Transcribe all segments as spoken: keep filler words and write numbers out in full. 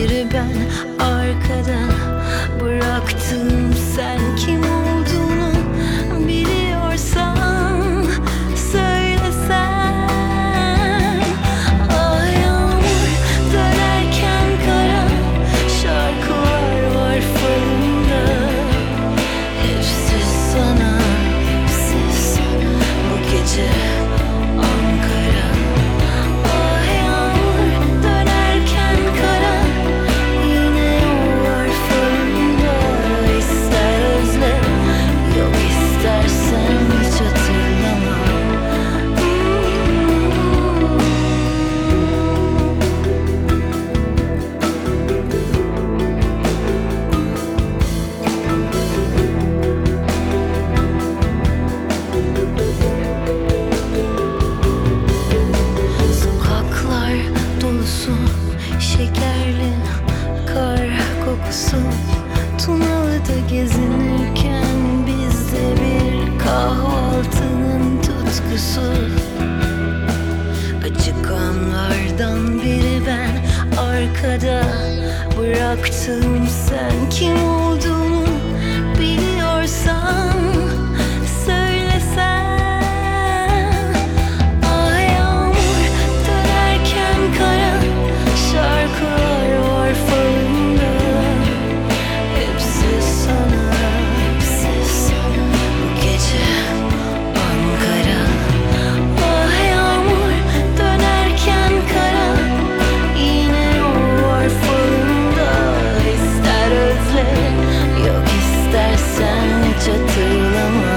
biri ben. Arkada bıraktım, sen kim olduğunu biliyorsan söylesen. Ah yağmur dönerken kara, şarkılar var falımda. Hepsi sana, hepsi sana bu gece Ankara. Ah yağmur dönerken kara, yine yol var falımda. İster özle, yok istersen hiç hatırlama. Sokaklar dolusu şekerli kar kokusu. Tunalı'da gezinirken bizde bir kahvaltının tutkusu. Acıkanlardan biri ben. Arkada bıraktım, sen kim olduğunu biliyorsan söylesen. Ah yağmur dönerken kara, şarkılar var falımda. Hepsi sana, hepsi sana bu gece Ankara. Ah yağmur dönerken kara, yine yol var falımda. İster özle, yok istersen hiç hatırlama.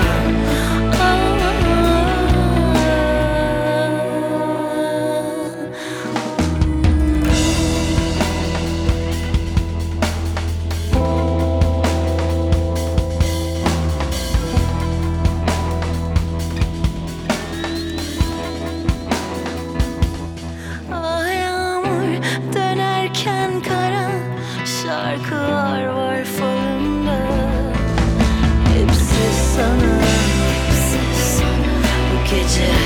Ah yağmur dönerken kara, şarkılar var falımda. Hepsi sana, hepsi sana bu gece